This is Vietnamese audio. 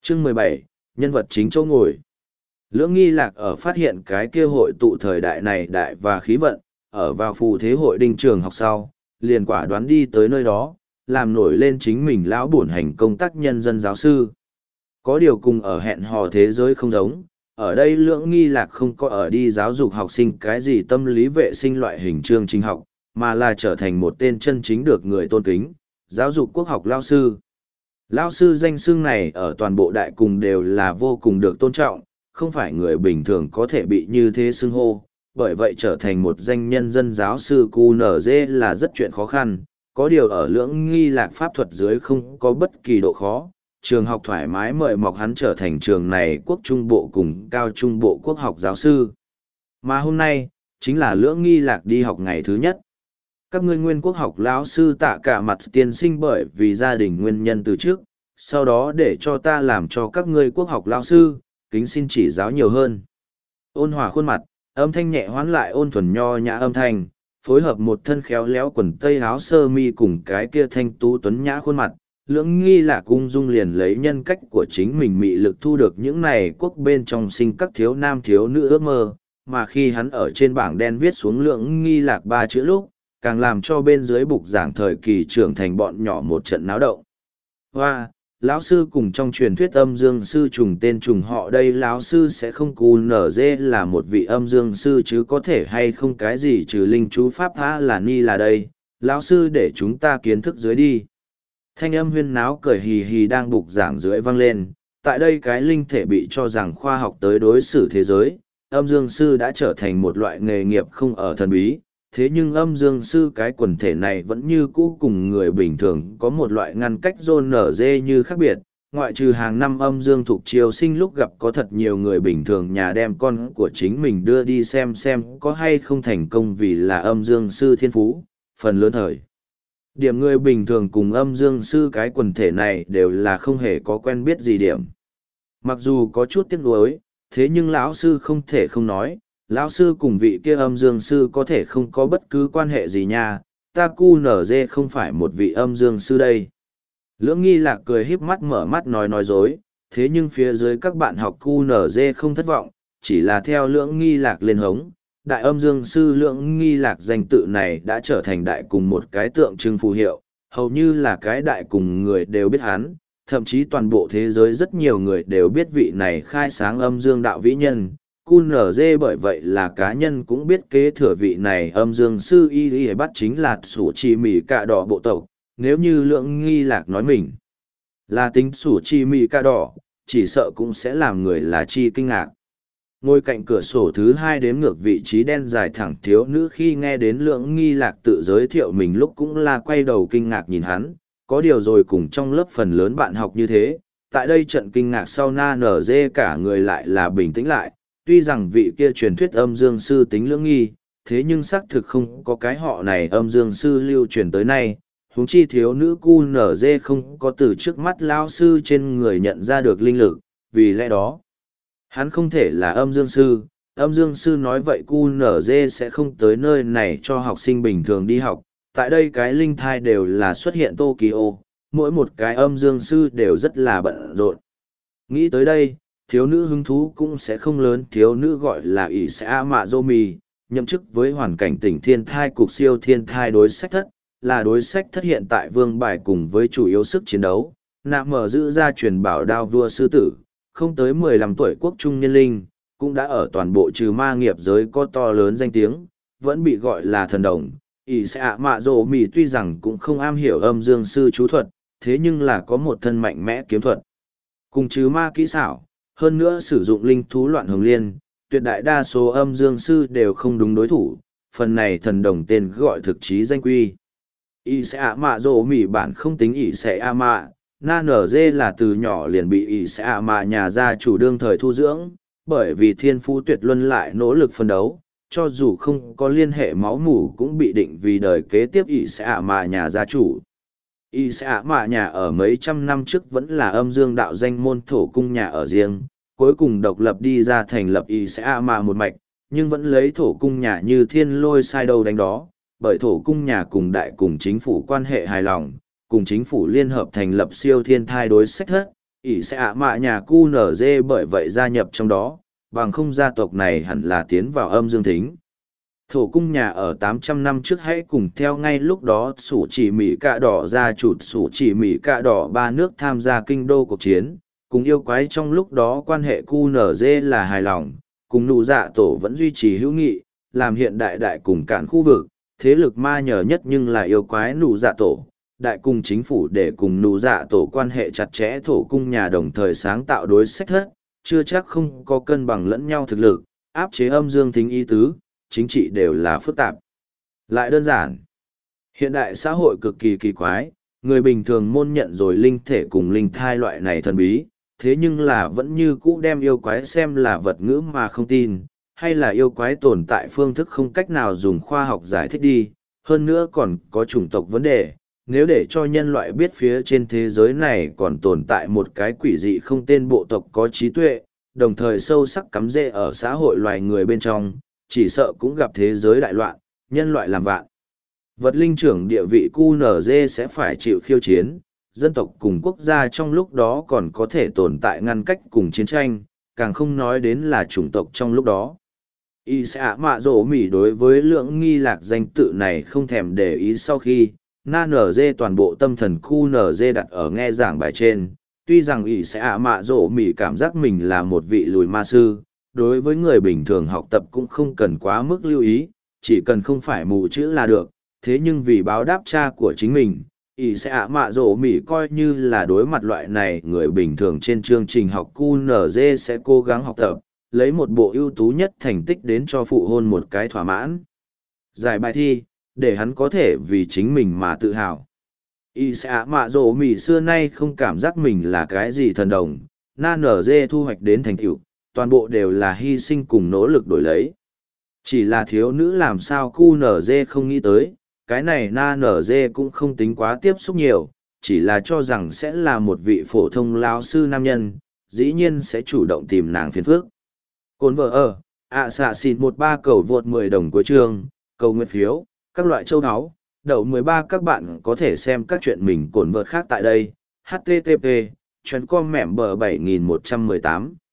Chương 17, nhân vật chính chỗ ngồi. Lưỡng nghi lạc ở phát hiện cái kia hội tụ thời đại này đại và khí vận, ở vào phù thế hội đinh trường học sau, liền quả đoán đi tới nơi đó, làm nổi lên chính mình lão bổn hành công tác nhân dân giáo sư. Có điều cùng ở hẹn hò thế giới không giống, ở đây lưỡng nghi lạc không có ở đi giáo dục học sinh cái gì tâm lý vệ sinh loại hình chương trình học, mà là trở thành một tên chân chính được người tôn kính, giáo dục quốc học lao sư. Lao sư danh xưng này ở toàn bộ đại cùng đều là vô cùng được tôn trọng, không phải người bình thường có thể bị như thế xưng hô, bởi vậy trở thành một danh nhân dân giáo sư QNZ là rất chuyện khó khăn, có điều ở lưỡng nghi lạc pháp thuật dưới không có bất kỳ độ khó. Trường học thoải mái mời mọc hắn trở thành trường này quốc trung bộ cùng cao trung bộ quốc học giáo sư. Mà hôm nay, chính là lưỡng nghi lạc đi học ngày thứ nhất. Các ngươi nguyên quốc học lão sư tạ cả mặt tiên sinh bởi vì gia đình nguyên nhân từ trước, sau đó để cho ta làm cho các ngươi quốc học lão sư, kính xin chỉ giáo nhiều hơn. Ôn hòa khuôn mặt, âm thanh nhẹ hoán lại ôn thuần nho nhã âm thanh, phối hợp một thân khéo léo quần tây áo sơ mi cùng cái kia thanh tú tuấn nhã khuôn mặt. Lưỡng nghi là cung dung liền lấy nhân cách của chính mình mị lực thu được những này quốc bên trong sinh các thiếu nam thiếu nữ ước mơ, mà khi hắn ở trên bảng đen viết xuống lưỡng nghi lạc 3 chữ lúc, càng làm cho bên dưới bục giảng thời kỳ trưởng thành bọn nhỏ một trận náo động. Hoa, lão sư cùng trong truyền thuyết âm dương sư trùng tên trùng họ đây lão sư sẽ không cù nở dê là một vị âm dương sư chứ có thể hay không cái gì trừ linh chú pháp tha là ni là đây, lão sư để chúng ta kiến thức dưới đi. Thanh âm huyên náo cười hì hì đang bục giảng dưới vang lên, tại đây cái linh thể bị cho rằng khoa học tới đối xử thế giới, âm dương sư đã trở thành một loại nghề nghiệp không ở thần bí, thế nhưng âm dương sư cái quần thể này vẫn như cũ cùng người bình thường có một loại ngăn cách rôn nở dê như khác biệt, ngoại trừ hàng năm âm dương thuộc chiều sinh lúc gặp có thật nhiều người bình thường nhà đem con của chính mình đưa đi xem có hay không thành công vì là âm dương sư thiên phú, phần lớn thời. Điểm người bình thường cùng âm dương sư cái quần thể này đều là không hề có quen biết gì điểm. Mặc dù có chút tiếc nuối, thế nhưng lão sư không thể không nói, lão sư cùng vị kia âm dương sư có thể không có bất cứ quan hệ gì nha, ta cu nở dê không phải một vị âm dương sư đây. Lưỡng nghi lạc cười híp mắt mở mắt nói dối, thế nhưng phía dưới các bạn học cu nở dê không thất vọng, chỉ là theo lưỡng nghi lạc lên hống. Đại âm dương sư lưỡng nghi lạc danh tự này đã trở thành đại cùng một cái tượng trưng phù hiệu, hầu như là cái đại cùng người đều biết hắn, thậm chí toàn bộ thế giới rất nhiều người đều biết vị này khai sáng âm dương đạo vĩ nhân. QNZ bởi vậy là cá nhân cũng biết kế thừa vị này âm dương sư y bắt chính là sủ chi mì cạ đỏ bộ tộc, nếu như lưỡng nghi lạc nói mình là tính sủ chi mì cạ đỏ, chỉ sợ cũng sẽ làm người là chi kinh ngạc. Ngồi cạnh cửa sổ thứ 2 đếm ngược vị trí đen dài thẳng thiếu nữ khi nghe đến lưỡng nghi lạc tự giới thiệu mình lúc cũng là quay đầu kinh ngạc nhìn hắn, có điều rồi cùng trong lớp phần lớn bạn học như thế, tại đây trận kinh ngạc sau na nở dê cả người lại là bình tĩnh lại, tuy rằng vị kia truyền thuyết âm dương sư tính lưỡng nghi, thế nhưng xác thực không có cái họ này âm dương sư lưu truyền tới nay, huống chi thiếu nữ cu nở dê không có từ trước mắt lao sư trên người nhận ra được linh lực, vì lẽ đó hắn không thể là âm dương sư nói vậy QNZ sẽ không tới nơi này cho học sinh bình thường đi học, tại đây cái linh thai đều là xuất hiện Tokyo, mỗi một cái âm dương sư đều rất là bận rộn. Nghĩ tới đây, thiếu nữ hứng thú cũng sẽ không lớn, thiếu nữ gọi là ỷ xã mạ dô mì, nhậm chức với hoàn cảnh tỉnh thiên thai cục siêu thiên thai đối sách thất, là đối sách thất hiện tại vương bài cùng với chủ yếu sức chiến đấu, nạm mở giữ ra truyền bảo đao vua sư tử. Không tới 15 tuổi quốc trung niên linh, cũng đã ở toàn bộ trừ ma nghiệp giới có to lớn danh tiếng, vẫn bị gọi là thần đồng. ỷ xạ mạ rồ mì tuy rằng cũng không am hiểu âm dương sư chú thuật, thế nhưng là có một thân mạnh mẽ kiếm thuật. Cùng trừ ma kỹ xảo, hơn nữa sử dụng linh thú loạn hồng liên, tuyệt đại đa số âm dương sư đều không đúng đối thủ, phần này thần đồng tên gọi thực chí danh quy. ỷ xạ mạ rồ mì bản không tính ỷ xạ mạ. Na nở dê là từ nhỏ liền bị ỷ xạ mà nhà gia chủ đương thời thu dưỡng, bởi vì thiên phú tuyệt luân lại nỗ lực phân đấu, cho dù không có liên hệ máu mủ cũng bị định vì đời kế tiếp ỷ xạ mà nhà gia chủ. ỷ xạ mà nhà ở mấy trăm năm trước vẫn là âm dương đạo danh môn thổ cung nhà ở riêng, cuối cùng độc lập đi ra thành lập ỷ xạ mà một mạch, nhưng vẫn lấy thổ cung nhà như thiên lôi sai đâu đánh đó, bởi thổ cung nhà cùng đại cùng chính phủ quan hệ hài lòng, cùng chính phủ liên hợp thành lập siêu thiên thai đối sách thất, ỷ sẽ ạ mạ nhà QNZ bởi vậy gia nhập trong đó, bằng không gia tộc này hẳn là tiến vào âm dương thính. Thổ cung nhà ở 800 năm trước hãy cùng theo ngay lúc đó sủ chỉ Mỹ Cạ Đỏ ra chụt sủ chỉ Mỹ Cạ Đỏ ba nước tham gia kinh đô cuộc chiến, cùng yêu quái trong lúc đó quan hệ QNZ là hài lòng, cùng nụ dạ tổ vẫn duy trì hữu nghị, làm hiện đại đại cùng cản khu vực, thế lực ma nhờ nhất nhưng là yêu quái nụ dạ tổ. Đại cung chính phủ để cùng nụ dạ tổ quan hệ chặt chẽ thổ cung nhà đồng thời sáng tạo đối sách thất, chưa chắc không có cân bằng lẫn nhau thực lực, áp chế âm dương thính ý tứ, chính trị đều là phức tạp. Lại đơn giản, hiện đại xã hội cực kỳ kỳ quái, người bình thường môn nhận rồi linh thể cùng linh thai loại này thần bí, thế nhưng là vẫn như cũ đem yêu quái xem là vật ngữ mà không tin, hay là yêu quái tồn tại phương thức không cách nào dùng khoa học giải thích đi, hơn nữa còn có chủng tộc vấn đề. Nếu để cho nhân loại biết phía trên thế giới này còn tồn tại một cái quỷ dị không tên bộ tộc có trí tuệ, đồng thời sâu sắc cắm rễ ở xã hội loài người bên trong, chỉ sợ cũng gặp thế giới đại loạn, nhân loại làm vạn. Vật linh trưởng địa vị QNZ sẽ phải chịu khiêu chiến, dân tộc cùng quốc gia trong lúc đó còn có thể tồn tại ngăn cách cùng chiến tranh, càng không nói đến là chủng tộc trong lúc đó. Y sẽ mạ rổ mỉ đối với lượng nghi lạc danh tự này không thèm để ý sau khi na nở dê toàn bộ tâm thần QNZ đặt ở nghe giảng bài trên, tuy rằng Y sẽ mạ rổ mỉ cảm giác mình là một vị lùi ma sư, đối với người bình thường học tập cũng không cần quá mức lưu ý, chỉ cần không phải mù chữ là được, thế nhưng vì báo đáp cha của chính mình, Y sẽ mạ rổ mỉ coi như là đối mặt loại này người bình thường trên chương trình học QNZ sẽ cố gắng học tập, lấy một bộ ưu tú nhất thành tích đến cho phụ hôn một cái thỏa mãn. Giải bài thi, để hắn có thể vì chính mình mà tự hào. Y sẽ mạ rổ mỉ xưa nay không cảm giác mình là cái gì thần đồng, na nở dê thu hoạch đến thành tựu, toàn bộ đều là hy sinh cùng nỗ lực đổi lấy. Chỉ là thiếu nữ làm sao QNZ không nghĩ tới, cái này na nở dê cũng không tính quá tiếp xúc nhiều, chỉ là cho rằng sẽ là một vị phổ thông lao sư nam nhân, dĩ nhiên sẽ chủ động tìm nàng phiền phức. Cồn vợ ở, xạ xịt 13 cầu vượt 10 đồng của trường, cầu nguyện phiếu, các loại châu áo, đậu 13 các bạn có thể xem các chuyện mình cồn vợt khác tại đây, http, chuyến com mẻm bờ 7118.